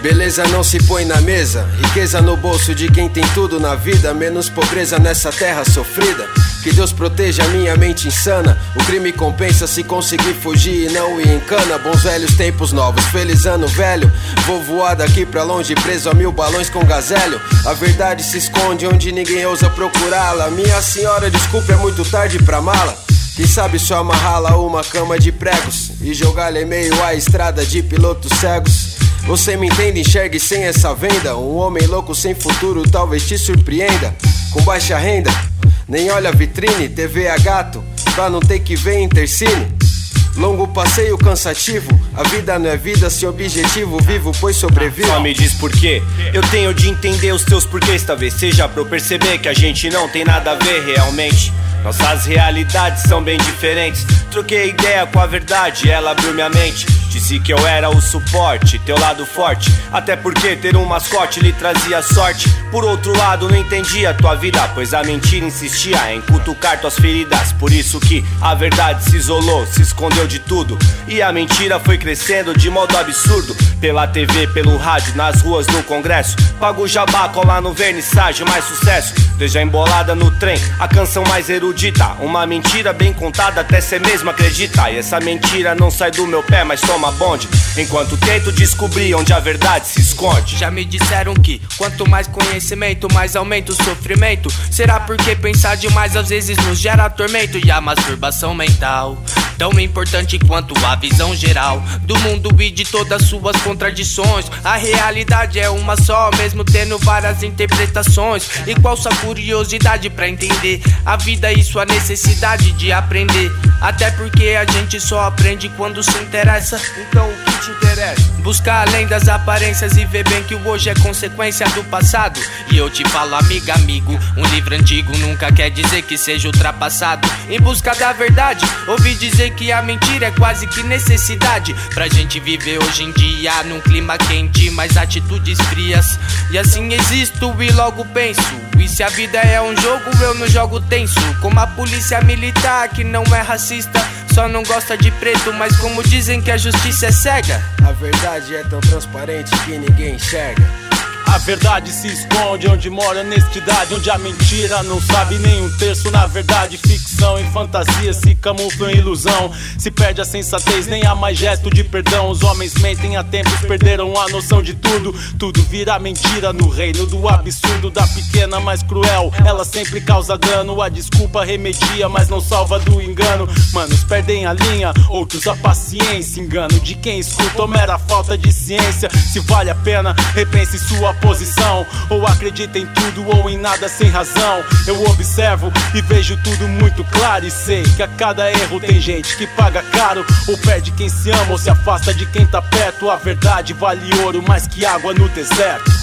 Beleza não se põe na mesa, riqueza no bolso de quem tem tudo na vida, menos pobreza nessa terra sofrida. Que Deus proteja a minha mente insana. O crime compensa se conseguir fugir e não ir em cana. Bons velhos tempos novos, feliz ano velho. Vou voar daqui pra longe, preso a 1000 balões com gazélio. A verdade se esconde onde ninguém ousa procurá-la. Minha senhora, desculpe, é muito tarde pra mala. Quem sabe só amarrá-la uma cama de pregos e jogar-lhe em meio à estrada de pilotos cegos. Você me entende, enxergue sem essa venda. Um homem louco sem futuro talvez te surpreenda. Com baixa renda, nem olha a vitrine, TV a gato, pra não ter que ver Intercine. Longo passeio cansativo, a vida não é vida se objetivo vivo, pois sobrevivo. Só me diz por quê, eu tenho de entender os teus porquês. Talvez seja pra eu perceber que a gente não tem nada a ver realmente. Nossas realidades são bem diferentes. Troquei ideia com a verdade, ela abriu minha mente. Disse que eu era o suporte, teu lado forte. Até porque ter um mascote lhe trazia sorte. Por outro lado, não entendia tua vida, pois a mentira insistia em cutucar tuas feridas. Por isso que a verdade se isolou, se escondeu de tudo. E a mentira foi crescendo de modo absurdo. Pela TV, pelo rádio, nas ruas, no congresso. Paga o jabá, cola no vernissage, mais sucesso. Veja embolada no trem, a canção mais erudita. Uma mentira bem contada, até cê mesmo acredita. E essa mentira não sai do meu pé, mas toma bonde, enquanto tento descobrir onde a verdade se esconde. Já me disseram que quanto mais conhecimento, mais aumenta o sofrimento. Será porque pensar demais às vezes nos gera tormento? E a masturbação mental, tão importante quanto a visão geral do mundo e de todas suas contradições. A realidade é uma só, mesmo tendo várias interpretações. E qual sua curiosidade pra entender a vida e sua necessidade de aprender? Até porque a gente só aprende quando se interessa. Então o que te interessa? Buscar além das aparências e ver bem que o hoje é consequência do passado. E eu te falo, amiga, amigo, um livro antigo nunca quer dizer que seja ultrapassado. Em busca da verdade, ouvi dizer que a mentira é quase que necessidade pra gente viver hoje em dia num clima quente, mas atitudes frias. E assim existo e logo penso, e se a vida é um jogo, eu não jogo tenso. Como a polícia militar que não é racista, só não gosta de preto, mas como dizem que a justiça é cega, a verdade é tão transparente que ninguém enxerga. A verdade se esconde onde mora a honestidade, onde a mentira não sabe nem um terço. Na verdade, ficção e fantasia se camuflam em ilusão. Se perde a sensatez, nem há mais gesto de perdão. Os homens mentem há tempos, perderam a noção de tudo. Tudo vira mentira no reino do absurdo. Da pequena mais cruel, ela sempre causa dano. A desculpa remedia, mas não salva do engano. Manos perdem a linha, outros a paciência. Engano de quem escuta ou mera falta de ciência. Se vale a pena, repense sua posição, ou acredita em tudo ou em nada sem razão. Eu observo e vejo tudo muito claro, e sei que a cada erro tem gente que paga caro, ou perde quem se ama ou se afasta de quem tá perto. A verdade vale ouro mais que água no deserto.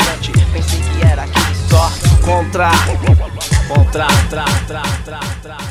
contra,